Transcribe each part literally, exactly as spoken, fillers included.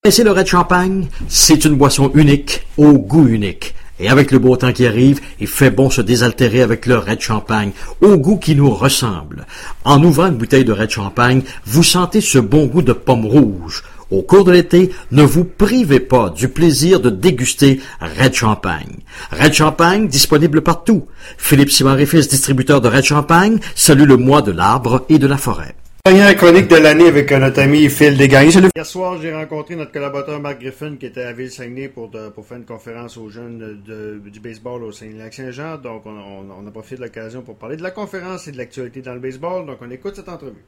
C'est le Red Champagne, c'est une boisson unique, au goût unique. Et avec le beau temps qui arrive, il fait bon se désaltérer avec le Red Champagne, au goût qui nous ressemble. En ouvrant une bouteille de Red Champagne, vous sentez ce bon goût de pomme rouge. Au cours de l'été, ne vous privez pas du plaisir de déguster Red Champagne. Red Champagne, disponible partout. Philippe Simard et Fils, distributeur de Red Champagne, salue le mois de l'arbre et de la forêt. Dernière chronique de l'année avec notre ami Phil Desgagnés. Hier soir, j'ai rencontré notre collaborateur Marc Griffin qui était à Ville-Saguenay pour, de, pour faire une conférence aux jeunes de, de, du baseball au Saguenay-Lac-Saint-Jean. Donc, on, on, on a profité de l'occasion pour parler de la conférence et de l'actualité dans le baseball. Donc, on écoute cette entrevue.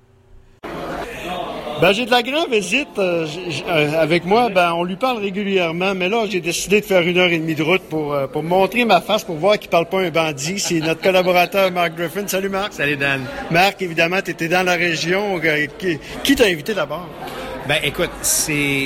Ben, j'ai de la grande visite euh, euh, avec moi. Ben, on lui parle régulièrement, mais là, j'ai décidé de faire une heure et demie de route pour, euh, pour montrer ma face, pour voir qu'il parle pas un bandit. C'est notre collaborateur Marc Griffin. Salut Marc. Salut Dan. Marc, évidemment, tu étais dans la région. Euh, qui qui t'a invité d'abord? Ben, écoute, c'est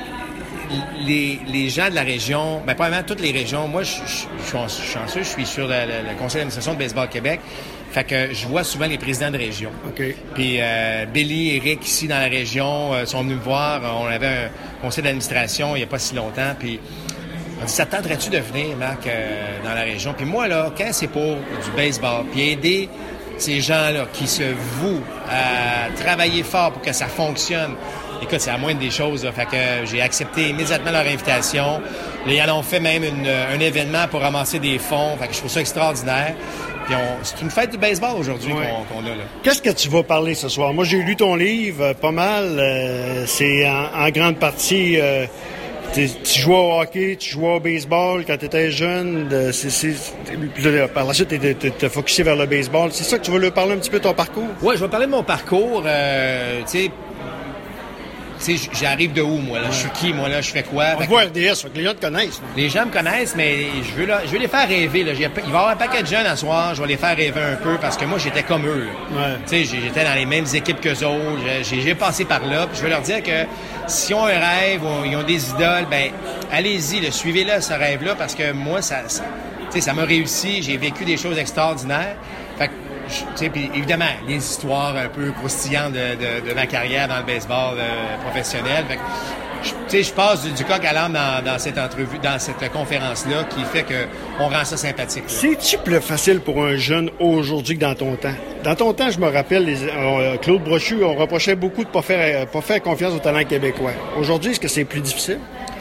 les, les gens de la région, ben, probablement toutes les régions. Moi, je suis chanceux, je suis sur le, le, le conseil d'administration de Baseball Québec. Fait que je vois souvent les présidents de région. Okay. Puis euh, Billy, Eric, ici dans la région, euh, sont venus me voir. On avait un conseil d'administration il n'y a pas si longtemps. Puis on dit, ça te tenterait-tu de venir, Marc, euh, dans la région? Puis moi, là, quand c'est pour du baseball, puis aider ces gens-là qui se vouent à travailler fort pour que ça fonctionne, écoute, c'est la moindre des choses. Là. Fait que j'ai accepté immédiatement leur invitation. Là, ils en ont fait même une, un événement pour ramasser des fonds. Fait que je trouve ça extraordinaire. Puis on, c'est une fête du baseball aujourd'hui ouais. qu'on, qu'on a là. Qu'est-ce que tu vas parler ce soir? Moi, j'ai lu ton livre, euh, pas mal. Euh, c'est en, en grande partie... Euh, tu jouais au hockey, tu jouais au baseball quand tu étais jeune. Euh, c'est, c'est, là, par la suite, tu t'es focusé vers le baseball. C'est ça que tu veux leur parler un petit peu de ton parcours? Oui, je vais parler de mon parcours. Euh, tu sais... Tu sais, j'arrive de où, moi, là? Ouais. Je suis qui, moi, là? Je fais quoi? On voit R D S, que les gens te connaissent. Là. Les gens me connaissent, mais je veux, là, je veux les faire rêver, là. Il va y avoir un paquet de jeunes à soir, je vais les faire rêver un peu, parce que moi, j'étais comme eux, là. Ouais. Tu sais, j'étais dans les mêmes équipes qu'eux autres, j'ai, j'ai passé par là, puis je veux leur dire que s'ils ont un rêve, ou ils ont des idoles, ben allez-y, là, suivez-le, ce rêve-là, parce que moi, ça, ça tu sais, ça m'a réussi, j'ai vécu des choses extraordinaires. Fait que, tu sais, puis évidemment, les histoires un peu croustillantes de, de, de ma carrière dans le baseball euh, professionnel. Fait que, tu sais, je passe du, du coq à l'âne dans, dans cette entrevue, dans cette conférence-là, qui fait que on rend ça sympathique. Là. C'est-tu plus facile pour un jeune aujourd'hui que dans ton temps? Dans ton temps, je me rappelle, les, euh, Claude Brochu, on reprochait beaucoup de ne pas faire, pas faire confiance au talent québécois. Aujourd'hui, est-ce que c'est plus difficile?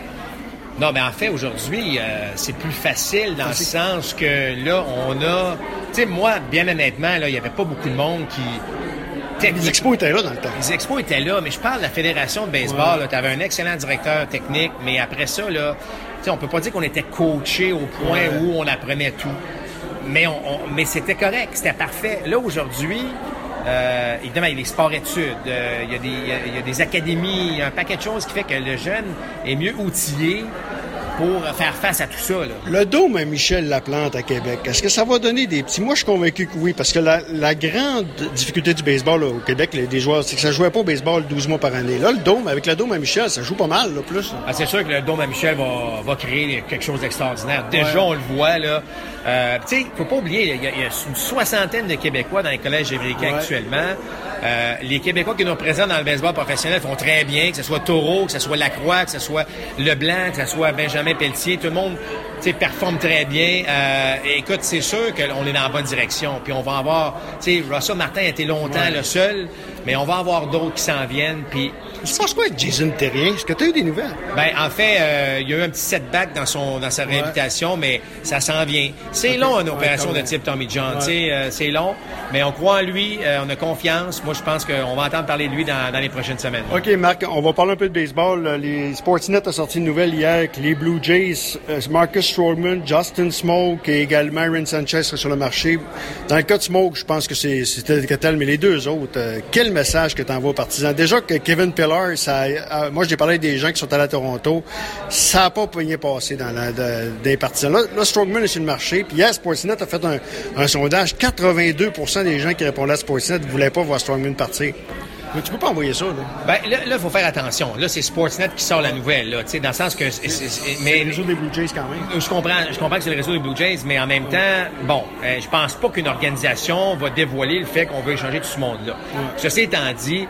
Non, mais en fait, aujourd'hui, euh, c'est plus facile dans le sens que là, on a... Tu sais, moi, bien honnêtement, là, il n'y avait pas beaucoup de monde qui... Les expos étaient là dans le temps. Les expos étaient là, mais je parle de la Fédération de baseball. Ouais. Tu avais un excellent directeur technique, mais après ça, là, tu sais, on peut pas dire qu'on était coaché au point ouais. où on apprenait tout. Mais, on, on, mais c'était correct, c'était parfait. Là, aujourd'hui... Euh, évidemment, il y a des sports-études, euh, il, y a des, il, y a, il y a des académies, il y a un paquet de choses qui fait que le jeune est mieux outillé pour faire face à tout ça. Là. Le dôme à Michel Laplante à Québec, est-ce que ça va donner des petits... Moi, je suis convaincu que oui, parce que la, la grande difficulté du baseball là, au Québec, les, des joueurs, c'est que ça jouait pas au baseball douze mois par année. Là, le dôme, avec le dôme à Michel, ça joue pas mal, là, plus. Là. Ah, c'est sûr que le dôme à Michel va, va créer quelque chose d'extraordinaire. Déjà, ouais. on le voit, là. Euh, tu sais, faut pas oublier, il y, y a une soixantaine de Québécois dans les collèges américains ouais. actuellement. Euh, les Québécois qui nous représentent dans le baseball professionnel font très bien, que ce soit Taureau, que ce soit Lacroix, que ce soit Leblanc, que ce soit Benjamin Pelletier, tout le monde performe très bien. Euh, et écoute, c'est sûr qu'on est dans la bonne direction. Puis on va avoir, tu sais, Russell Martin a été longtemps ouais. le seul, mais on va avoir d'autres qui s'en viennent. Puis il se passe quoi avec Jason Terrien? Est-ce que tu as eu des nouvelles? Ben, en fait, euh, il y a eu un petit setback dans son dans sa réinvitation, ouais. mais ça s'en vient. C'est okay. long, une opération ouais, de type Tommy John. Ouais. Tu sais, euh, c'est long, mais on croit en lui, euh, on a confiance. Moi, je pense qu'on va entendre parler de lui dans, dans les prochaines semaines. OK, Marc, on va parler un peu de baseball. Les Sportsnet a sorti une nouvelle hier que les Blue Jays, euh, Marcus Stroman, Justin Smoke et également Aaron Sanchez seraient sur le marché. Dans le cas de Smoke, je pense que c'est, c'était tel, mais les deux autres, euh, quel message que tu envoies aux partisans? Déjà que Kevin Pillar, ça, euh, moi, j'ai parlé des gens qui sont allés à Toronto, ça n'a pas pogné passé dans la, de, des partisans. Là, là, Stroman est sur le marché, puis hier, Sportsnet a fait un, un sondage, quatre-vingt-deux pour cent des gens qui répondaient à Sportsnet ne voulaient pas voir Stroman partir. Mais tu peux pas envoyer ça, là. Ben, là, il faut faire attention. Là, c'est Sportsnet qui sort la nouvelle, là, tu sais, dans le sens que... C'est, c'est, c'est, mais, c'est le réseau des Blue Jays, quand même. Je comprends, je comprends que c'est le réseau des Blue Jays, mais en même ouais. temps, bon, euh, je pense pas qu'une organisation va dévoiler le fait qu'on veut échanger tout ce monde-là. Ouais. Ceci étant dit,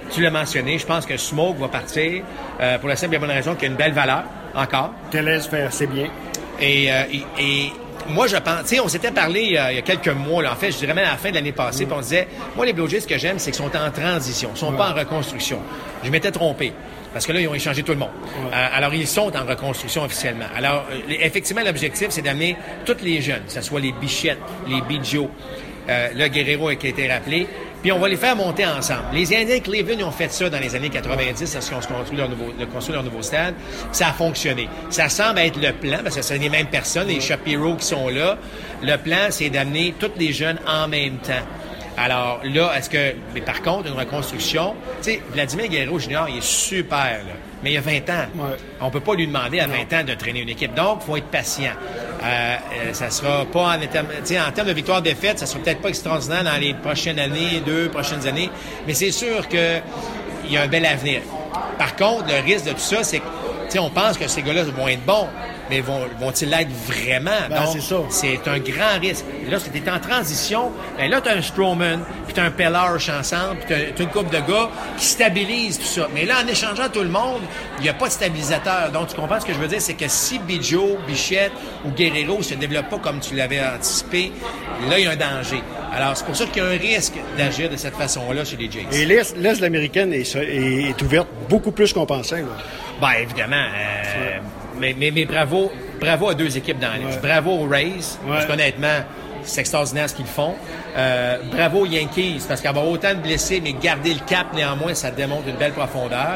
tu l'as mentionné, je pense que Smoke va partir euh, pour la simple et bonne raison qu'il y a une belle valeur, encore. Tellez fait assez bien. Et, euh, et, et moi, je pense... Tu sais, on s'était parlé euh, il y a quelques mois, là, en fait, je dirais même à la fin de l'année passée, mm. puis on disait, moi, les Blue Jays, ce que j'aime, c'est qu'ils sont en transition, ils sont ouais. pas en reconstruction. Je m'étais trompé. Parce que là, ils ont échangé tout le monde. Ouais. Euh, alors, ils sont en reconstruction officiellement. Alors, euh, effectivement, l'objectif, c'est d'amener tous les jeunes, que ce soit les Bichette, les Biggio, euh, le Guerrero qui a été rappelé, puis on va les faire monter ensemble. Les Indiens de Cleveland, ils ont fait ça dans les années quatre-vingt-dix, lorsqu'ils ont construit leur nouveau, construit leur nouveau stade. Ça a fonctionné. Ça semble être le plan, parce que ce sont les mêmes personnes, les Shapiro qui sont là. Le plan, c'est d'amener tous les jeunes en même temps. Alors là, est-ce que... Mais par contre, une reconstruction... Tu sais, Vladimir Guerrero Junior, il est super, là. Mais il a vingt ans. Ouais. On peut pas lui demander à vingt ans de traîner une équipe. Donc, il faut être patient. Euh, euh, ça sera pas en termes... Tu sais, en termes de victoire-défaite, ça sera peut-être pas extraordinaire dans les prochaines années, deux prochaines années. Mais c'est sûr que il y a un bel avenir. Par contre, le risque de tout ça, c'est que... Tu sais, on pense que ces gars-là vont être bons. Mais vont, vont-ils l'être vraiment? Ben, donc, c'est ça. C'est un grand risque. Et là, si tu es en transition, ben là, tu as un Stroman, puis tu as un Pellarge ensemble, puis tu as une couple de gars qui stabilisent tout ça. Mais là, en échangeant tout le monde, il n'y a pas de stabilisateur. Donc, tu comprends ce que je veux dire? C'est que si Biggio, Bichette ou Guerrero ne se développent pas comme tu l'avais anticipé, là, il y a un danger. Alors, c'est pour ça qu'il y a un risque d'agir de cette façon-là chez les Jays. Et l'Est, l'Est de l'américaine est, est, est ouverte beaucoup plus qu'on pensait. Là. Ben, évidemment. Euh, mais, mais, mais bravo, bravo à deux équipes dans l'Est. Ouais. Bravo aux Rays, ouais. parce qu'honnêtement, c'est extraordinaire ce qu'ils font. Euh, bravo aux Yankees, parce qu'avoir autant de blessés, mais garder le cap néanmoins, ça démontre une belle profondeur.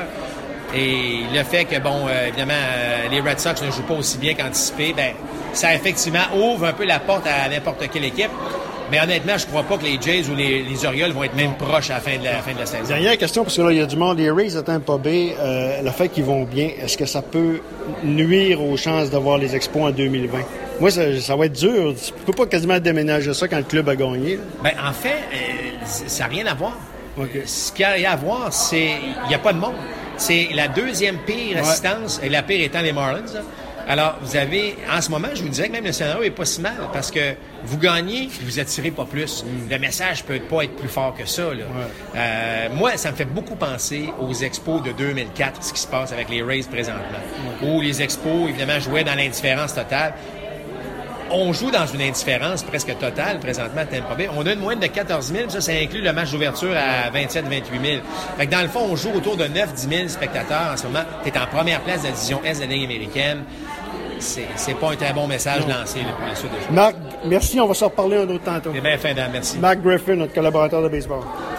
Et le fait que, bon, euh, évidemment, euh, les Red Sox ne jouent pas aussi bien qu'anticipé, ben, ça effectivement ouvre un peu la porte à n'importe quelle équipe. Mais honnêtement, je crois pas que les Jays ou les, les Orioles vont être même proches à la fin de la, fin de la saison. Dernière question, parce que là, il y a du monde. Les Rays à Tampa Bay, euh, le fait qu'ils vont bien, est-ce que ça peut nuire aux chances d'avoir les Expos en deux mille vingt? Moi, ça, ça va être dur. Tu peux pas quasiment déménager ça quand le club a gagné. Là. Ben, en fait, euh, ça n'a rien à voir. Okay. Ce qu'il y a à voir, c'est il n'y a pas de monde. C'est la deuxième pire ouais. assistance, et la pire étant les Marlins. Là. Alors, vous avez, en ce moment, je vous disais que même le scénario est pas si mal, parce que vous gagnez, vous attirez pas plus. Mm. Le message peut pas être plus fort que ça, là. Ouais. Euh, moi, ça me fait beaucoup penser aux Expos de deux mille quatre, ce qui se passe avec les Rays présentement. Okay. Où les Expos, évidemment, jouaient dans l'indifférence totale. On joue dans une indifférence presque totale, présentement, à Tampa Bay. On a une moyenne de quatorze mille, ça, ça inclut le match d'ouverture à vingt-sept à vingt-huit mille. Fait que dans le fond, on joue autour de neuf à dix mille spectateurs en ce moment. T'es en première place de la division Est de la Ligue américaine. C'est, c'est pas un très bon message non. lancé là, pour la suite de jeu. Marc, merci. On va s'en reparler un autre tantôt. C'est bien fin d'âme, merci. Marc Griffin, notre collaborateur de baseball.